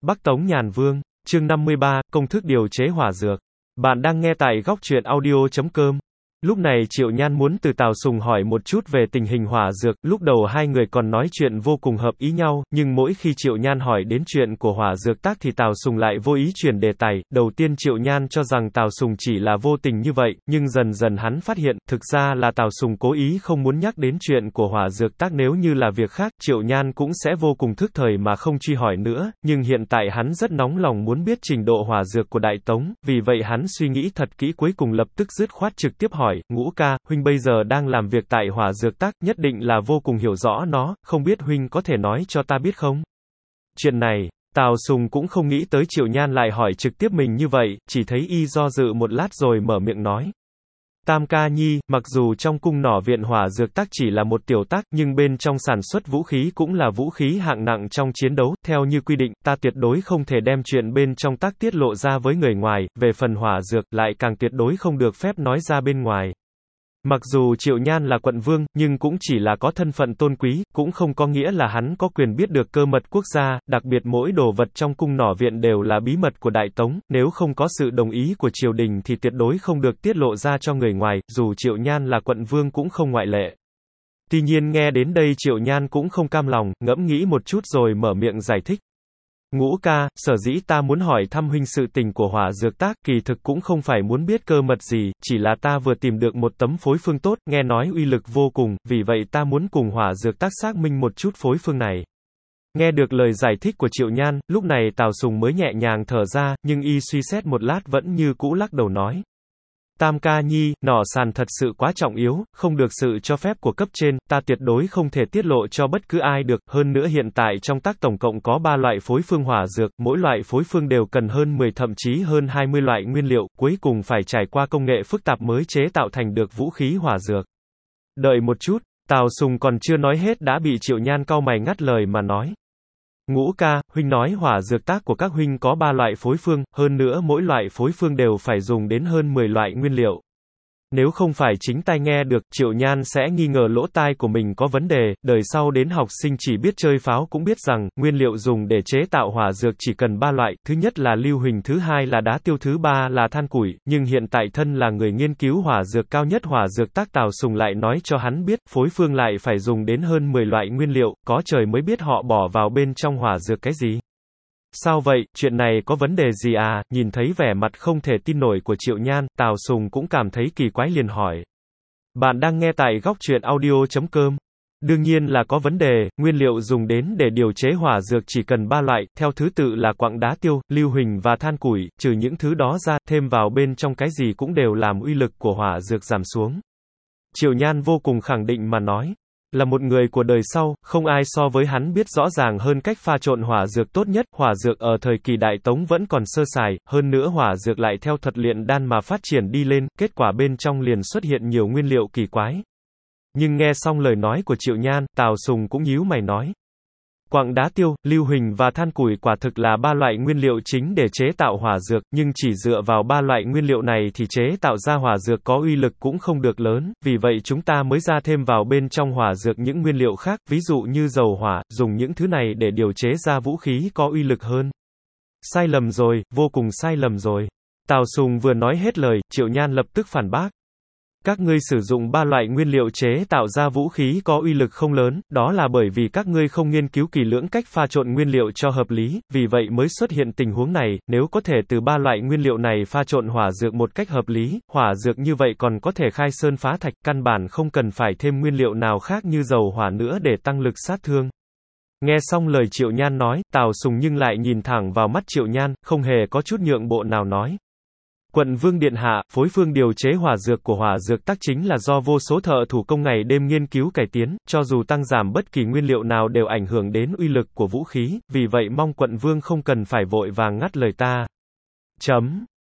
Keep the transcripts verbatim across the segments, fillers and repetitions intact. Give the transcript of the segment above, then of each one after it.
Bắc Tống Nhàn Vương, chương năm mươi ba, công thức điều chế hỏa dược. Bạn đang nghe tại góc truyện audio chấm com. Lúc này Triệu Nhan muốn từ Tào Sùng hỏi một chút về tình hình hỏa dược, lúc đầu hai người còn nói chuyện vô cùng hợp ý nhau, nhưng mỗi khi Triệu Nhan hỏi đến chuyện của hỏa dược tác thì Tào Sùng lại vô ý chuyển đề tài. Đầu tiên Triệu Nhan cho rằng Tào Sùng chỉ là vô tình như vậy, nhưng dần dần hắn phát hiện, thực ra là Tào Sùng cố ý không muốn nhắc đến chuyện của hỏa dược tác, nếu như là việc khác, Triệu Nhan cũng sẽ vô cùng thức thời mà không truy hỏi nữa, nhưng hiện tại hắn rất nóng lòng muốn biết trình độ hỏa dược của Đại Tống, vì vậy hắn suy nghĩ thật kỹ cuối cùng lập tức dứt khoát trực tiếp hỏi, Ngũ ca, huynh bây giờ đang làm việc tại hỏa dược tác, nhất định là vô cùng hiểu rõ nó, không biết huynh có thể nói cho ta biết không? Chuyện này, Tào Sùng cũng không nghĩ tới Triệu Nhan lại hỏi trực tiếp mình như vậy, chỉ thấy y do dự một lát rồi mở miệng nói. Tam ca nhi, mặc dù trong cung nỏ viện hỏa dược tác chỉ là một tiểu tác, nhưng bên trong sản xuất vũ khí cũng là vũ khí hạng nặng trong chiến đấu, theo như quy định, ta tuyệt đối không thể đem chuyện bên trong tác tiết lộ ra với người ngoài, về phần hỏa dược, lại càng tuyệt đối không được phép nói ra bên ngoài. Mặc dù Triệu Nhan là quận vương, nhưng cũng chỉ là có thân phận tôn quý, cũng không có nghĩa là hắn có quyền biết được cơ mật quốc gia, đặc biệt mỗi đồ vật trong cung nỏ viện đều là bí mật của Đại Tống, nếu không có sự đồng ý của triều đình thì tuyệt đối không được tiết lộ ra cho người ngoài, dù Triệu Nhan là quận vương cũng không ngoại lệ. Tuy nhiên nghe đến đây Triệu Nhan cũng không cam lòng, ngẫm nghĩ một chút rồi mở miệng giải thích. Ngũ ca, sở dĩ ta muốn hỏi thăm huynh sự tình của hỏa dược tác, kỳ thực cũng không phải muốn biết cơ mật gì, chỉ là ta vừa tìm được một tấm phối phương tốt, nghe nói uy lực vô cùng, vì vậy ta muốn cùng hỏa dược tác xác minh một chút phối phương này. Nghe được lời giải thích của Triệu Nhan, lúc này Tào Sùng mới nhẹ nhàng thở ra, nhưng y suy xét một lát vẫn như cũ lắc đầu nói. Tam ca nhi, nỏ sàn thật sự quá trọng yếu, không được sự cho phép của cấp trên, ta tuyệt đối không thể tiết lộ cho bất cứ ai được, hơn nữa hiện tại trong tác tổng cộng có ba loại phối phương hỏa dược, mỗi loại phối phương đều cần hơn mười thậm chí hơn hai mươi loại nguyên liệu, cuối cùng phải trải qua công nghệ phức tạp mới chế tạo thành được vũ khí hỏa dược. Đợi một chút, Tào Sùng còn chưa nói hết đã bị Triệu Nhan cau mày ngắt lời mà nói. Ngũ ca, huynh nói hỏa dược tác của các huynh có ba loại phối phương, hơn nữa mỗi loại phối phương đều phải dùng đến hơn mười loại nguyên liệu. Nếu không phải chính tai nghe được, Triệu Nhan sẽ nghi ngờ lỗ tai của mình có vấn đề, đời sau đến học sinh chỉ biết chơi pháo cũng biết rằng, nguyên liệu dùng để chế tạo hỏa dược chỉ cần ba loại, thứ nhất là lưu huỳnh, thứ hai là đá tiêu, thứ ba là than củi, nhưng hiện tại thân là người nghiên cứu hỏa dược cao nhất hỏa dược tác Tào Sùng lại nói cho hắn biết, phối phương lại phải dùng đến hơn mười loại nguyên liệu, có trời mới biết họ bỏ vào bên trong hỏa dược cái gì. Sao vậy, chuyện này có vấn đề gì à? Nhìn thấy vẻ mặt không thể tin nổi của Triệu Nhan, Tào Sùng cũng cảm thấy kỳ quái liền hỏi. Bạn đang nghe tại góc truyện audio chấm com. Đương nhiên là có vấn đề, nguyên liệu dùng đến để điều chế hỏa dược chỉ cần ba loại, theo thứ tự là quặng đá tiêu, lưu huỳnh và than củi, trừ những thứ đó ra, thêm vào bên trong cái gì cũng đều làm uy lực của hỏa dược giảm xuống. Triệu Nhan vô cùng khẳng định mà nói. Là một người của đời sau, không ai so với hắn biết rõ ràng hơn cách pha trộn hỏa dược tốt nhất, hỏa dược ở thời kỳ Đại Tống vẫn còn sơ sài, hơn nữa hỏa dược lại theo thuật luyện đan mà phát triển đi lên, kết quả bên trong liền xuất hiện nhiều nguyên liệu kỳ quái. Nhưng nghe xong lời nói của Triệu Nhan, Tào Sùng cũng nhíu mày nói. Quặng đá tiêu, lưu huỳnh và than củi quả thực là ba loại nguyên liệu chính để chế tạo hỏa dược, nhưng chỉ dựa vào ba loại nguyên liệu này thì chế tạo ra hỏa dược có uy lực cũng không được lớn, vì vậy chúng ta mới ra thêm vào bên trong hỏa dược những nguyên liệu khác, ví dụ như dầu hỏa, dùng những thứ này để điều chế ra vũ khí có uy lực hơn. Sai lầm rồi, vô cùng sai lầm rồi. Tào Sùng vừa nói hết lời, Triệu Nhan lập tức phản bác. Các ngươi sử dụng ba loại nguyên liệu chế tạo ra vũ khí có uy lực không lớn, đó là bởi vì các ngươi không nghiên cứu kỹ lưỡng cách pha trộn nguyên liệu cho hợp lý, vì vậy mới xuất hiện tình huống này, nếu có thể từ ba loại nguyên liệu này pha trộn hỏa dược một cách hợp lý, hỏa dược như vậy còn có thể khai sơn phá thạch, căn bản không cần phải thêm nguyên liệu nào khác như dầu hỏa nữa để tăng lực sát thương. Nghe xong lời Triệu Nhan nói, Tào Sùng nhưng lại nhìn thẳng vào mắt Triệu Nhan, không hề có chút nhượng bộ nào nói. Quận vương điện hạ, phối phương điều chế hỏa dược của hỏa dược tác chính là do vô số thợ thủ công ngày đêm nghiên cứu cải tiến, cho dù tăng giảm bất kỳ nguyên liệu nào đều ảnh hưởng đến uy lực của vũ khí, vì vậy mong quận vương không cần phải vội vàng ngắt lời ta. Chấm.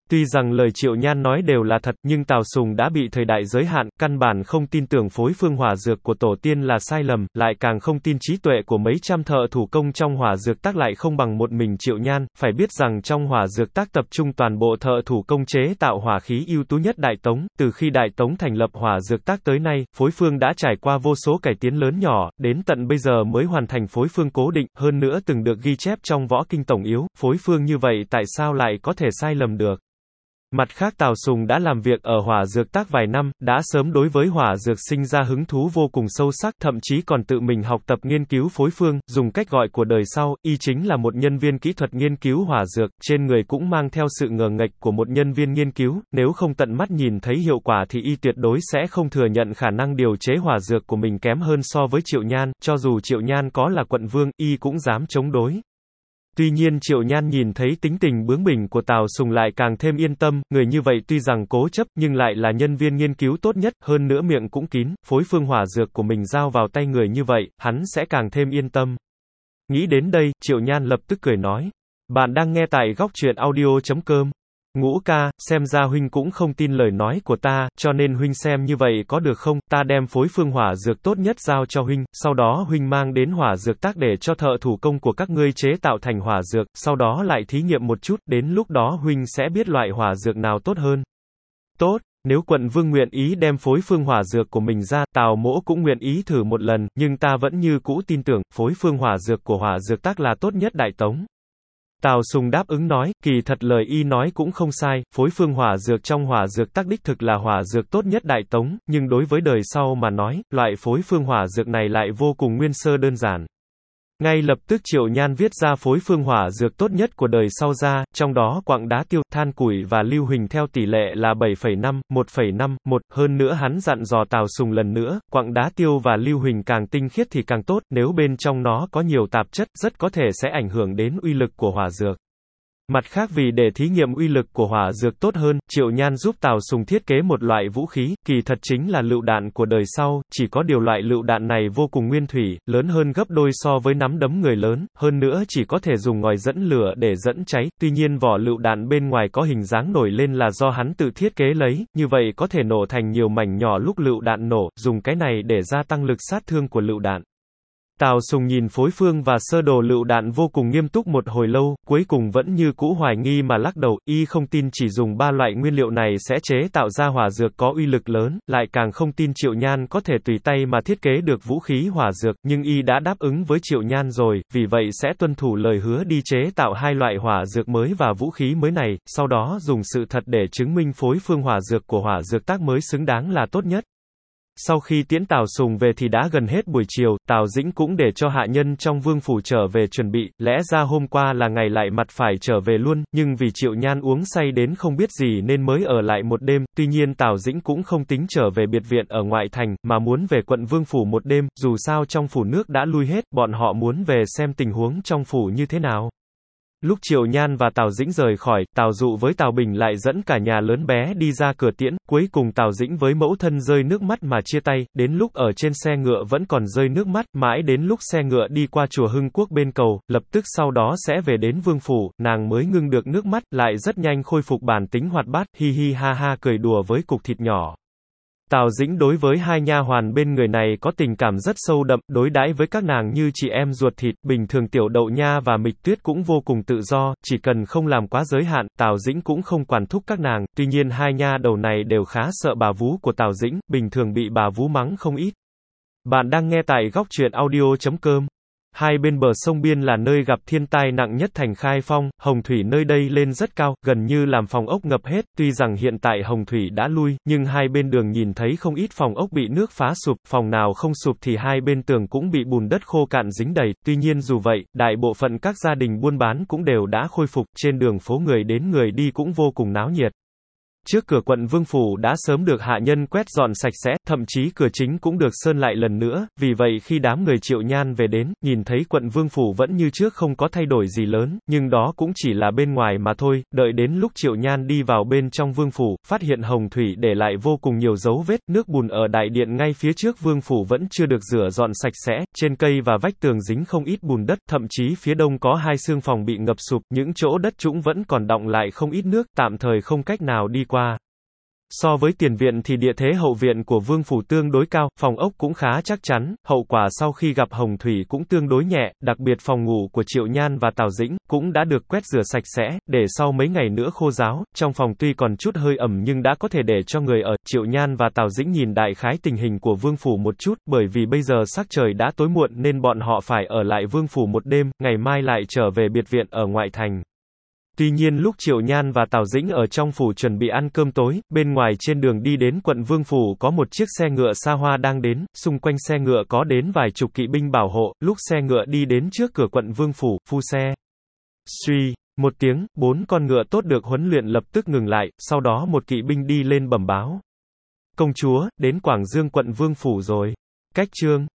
Tuy rằng lời Triệu Nhan nói đều là thật, nhưng Tào Sùng đã bị thời đại giới hạn, căn bản không tin tưởng phối phương hỏa dược của tổ tiên là sai lầm, lại càng không tin trí tuệ của mấy trăm thợ thủ công trong hỏa dược tác lại không bằng một mình Triệu Nhan. Phải biết rằng trong hỏa dược tác tập trung toàn bộ thợ thủ công chế tạo hỏa khí ưu tú nhất Đại Tống. Từ khi Đại Tống thành lập hỏa dược tác tới nay, phối phương đã trải qua vô số cải tiến lớn nhỏ, đến tận bây giờ mới hoàn thành phối phương cố định, hơn nữa từng được ghi chép trong võ kinh tổng yếu. Phối phương như vậy tại sao lại có thể sai lầm được? Mặt khác Tào Sùng đã làm việc ở hỏa dược tác vài năm, đã sớm đối với hỏa dược sinh ra hứng thú vô cùng sâu sắc, thậm chí còn tự mình học tập nghiên cứu phối phương, dùng cách gọi của đời sau, y chính là một nhân viên kỹ thuật nghiên cứu hỏa dược, trên người cũng mang theo sự ngờ nghệch của một nhân viên nghiên cứu, nếu không tận mắt nhìn thấy hiệu quả thì y tuyệt đối sẽ không thừa nhận khả năng điều chế hỏa dược của mình kém hơn so với Triệu Nhan, cho dù Triệu Nhan có là quận vương, y cũng dám chống đối. Tuy nhiên Triệu Nhan nhìn thấy tính tình bướng bỉnh của Tào Sùng lại càng thêm yên tâm, người như vậy tuy rằng cố chấp, nhưng lại là nhân viên nghiên cứu tốt nhất, hơn nữa miệng cũng kín, phối phương hỏa dược của mình giao vào tay người như vậy, hắn sẽ càng thêm yên tâm. Nghĩ đến đây, Triệu Nhan lập tức cười nói, bạn đang nghe tại góc truyện audio chấm com. Ngũ ca, xem ra huynh cũng không tin lời nói của ta, cho nên huynh xem như vậy có được không, ta đem phối phương hỏa dược tốt nhất giao cho huynh, sau đó huynh mang đến hỏa dược tác để cho thợ thủ công của các ngươi chế tạo thành hỏa dược, sau đó lại thí nghiệm một chút, đến lúc đó huynh sẽ biết loại hỏa dược nào tốt hơn. Tốt, nếu quận vương nguyện ý đem phối phương hỏa dược của mình ra, Tào mỗ cũng nguyện ý thử một lần, nhưng ta vẫn như cũ tin tưởng, phối phương hỏa dược của hỏa dược tác là tốt nhất Đại Tống. Tào Sùng đáp ứng nói, kỳ thật lời y nói cũng không sai, phối phương hỏa dược trong hỏa dược tác đích thực là hỏa dược tốt nhất Đại Tống, nhưng đối với đời sau mà nói, loại phối phương hỏa dược này lại vô cùng nguyên sơ đơn giản. Ngay lập tức Triệu Nhan viết ra phối phương hỏa dược tốt nhất của đời sau ra, trong đó quặng đá tiêu, than củi và lưu huỳnh theo tỷ lệ là bảy phẩy năm, một phẩy năm, một, hơn nữa hắn dặn dò Tào Sùng lần nữa, quặng đá tiêu và lưu huỳnh càng tinh khiết thì càng tốt, nếu bên trong nó có nhiều tạp chất, rất có thể sẽ ảnh hưởng đến uy lực của hỏa dược. Mặt khác vì để thí nghiệm uy lực của hỏa dược tốt hơn, Triệu Nhan giúp Tào Sùng thiết kế một loại vũ khí, kỳ thật chính là lựu đạn của đời sau, chỉ có điều loại lựu đạn này vô cùng nguyên thủy, lớn hơn gấp đôi so với nắm đấm người lớn, hơn nữa chỉ có thể dùng ngòi dẫn lửa để dẫn cháy, tuy nhiên vỏ lựu đạn bên ngoài có hình dáng nổi lên là do hắn tự thiết kế lấy, như vậy có thể nổ thành nhiều mảnh nhỏ lúc lựu đạn nổ, dùng cái này để gia tăng lực sát thương của lựu đạn. Tào Sùng nhìn phối phương và sơ đồ lựu đạn vô cùng nghiêm túc một hồi lâu, cuối cùng vẫn như cũ hoài nghi mà lắc đầu, y không tin chỉ dùng ba loại nguyên liệu này sẽ chế tạo ra hỏa dược có uy lực lớn, lại càng không tin Triệu Nhan có thể tùy tay mà thiết kế được vũ khí hỏa dược, nhưng y đã đáp ứng với Triệu Nhan rồi, vì vậy sẽ tuân thủ lời hứa đi chế tạo hai loại hỏa dược mới và vũ khí mới này, sau đó dùng sự thật để chứng minh phối phương hỏa dược của hỏa dược tác mới xứng đáng là tốt nhất. Sau khi tiễn Tào Sùng về thì đã gần hết buổi chiều, Tào Dĩnh cũng để cho hạ nhân trong vương phủ trở về chuẩn bị, lẽ ra hôm qua là ngày lại mặt phải trở về luôn, nhưng vì Triệu Nhan uống say đến không biết gì nên mới ở lại một đêm, tuy nhiên Tào Dĩnh cũng không tính trở về biệt viện ở ngoại thành, mà muốn về quận vương phủ một đêm, dù sao trong phủ nước đã lui hết, bọn họ muốn về xem tình huống trong phủ như thế nào. Lúc Triệu Nhan và Tào Dĩnh rời khỏi, Tào Dụ với Tào Bình lại dẫn cả nhà lớn bé đi ra cửa tiễn, cuối cùng Tào Dĩnh với mẫu thân rơi nước mắt mà chia tay, đến lúc ở trên xe ngựa vẫn còn rơi nước mắt, mãi đến lúc xe ngựa đi qua chùa Hưng Quốc bên cầu, lập tức sau đó sẽ về đến vương phủ, nàng mới ngưng được nước mắt, lại rất nhanh khôi phục bản tính hoạt bát, hi hi ha ha cười đùa với cục thịt nhỏ. Tào Dĩnh đối với hai nha hoàn bên người này có tình cảm rất sâu đậm, đối đãi với các nàng như chị em ruột thịt, bình thường Tiểu Đậu Nha và Mịch Tuyết cũng vô cùng tự do, chỉ cần không làm quá giới hạn, Tào Dĩnh cũng không quản thúc các nàng, tuy nhiên hai nha đầu này đều khá sợ bà vú của Tào Dĩnh, bình thường bị bà vú mắng không ít. Bạn đang nghe tại góc truyện audio chấm com. Hai bên bờ sông Biên là nơi gặp thiên tai nặng nhất thành Khai Phong, hồng thủy nơi đây lên rất cao, gần như làm phòng ốc ngập hết, tuy rằng hiện tại hồng thủy đã lui, nhưng hai bên đường nhìn thấy không ít phòng ốc bị nước phá sụp, phòng nào không sụp thì hai bên tường cũng bị bùn đất khô cạn dính đầy, tuy nhiên dù vậy, đại bộ phận các gia đình buôn bán cũng đều đã khôi phục, trên đường phố người đến người đi cũng vô cùng náo nhiệt. Trước cửa quận vương phủ đã sớm được hạ nhân quét dọn sạch sẽ, thậm chí cửa chính cũng được sơn lại lần nữa, vì vậy khi đám người Triệu Nhan về đến, nhìn thấy quận vương phủ vẫn như trước không có thay đổi gì lớn, nhưng đó cũng chỉ là bên ngoài mà thôi, đợi đến lúc Triệu Nhan đi vào bên trong vương phủ, phát hiện hồng thủy để lại vô cùng nhiều dấu vết, nước bùn ở đại điện ngay phía trước vương phủ vẫn chưa được rửa dọn sạch sẽ, trên cây và vách tường dính không ít bùn đất, thậm chí phía đông có hai xương phòng bị ngập sụp, những chỗ đất trũng vẫn còn đọng lại không ít nước, tạm thời không cách nào đi qua. So với tiền viện thì địa thế hậu viện của vương phủ tương đối cao, phòng ốc cũng khá chắc chắn, hậu quả sau khi gặp hồng thủy cũng tương đối nhẹ, đặc biệt phòng ngủ của Triệu Nhan và Tào Dĩnh cũng đã được quét rửa sạch sẽ, để sau mấy ngày nữa khô ráo, trong phòng tuy còn chút hơi ẩm nhưng đã có thể để cho người ở. Triệu Nhan và Tào Dĩnh nhìn đại khái tình hình của vương phủ một chút, bởi vì bây giờ sắc trời đã tối muộn nên bọn họ phải ở lại vương phủ một đêm, ngày mai lại trở về biệt viện ở ngoại thành. Tuy nhiên lúc Triệu Nhan và Tào Dĩnh ở trong phủ chuẩn bị ăn cơm tối, bên ngoài trên đường đi đến quận vương phủ có một chiếc xe ngựa xa hoa đang đến, xung quanh xe ngựa có đến vài chục kỵ binh bảo hộ, lúc xe ngựa đi đến trước cửa quận vương phủ, phu xe. Suy, một tiếng, bốn con ngựa tốt được huấn luyện lập tức ngừng lại, sau đó một kỵ binh đi lên bẩm báo. Công chúa, đến Quảng Dương quận vương phủ rồi. Cách chương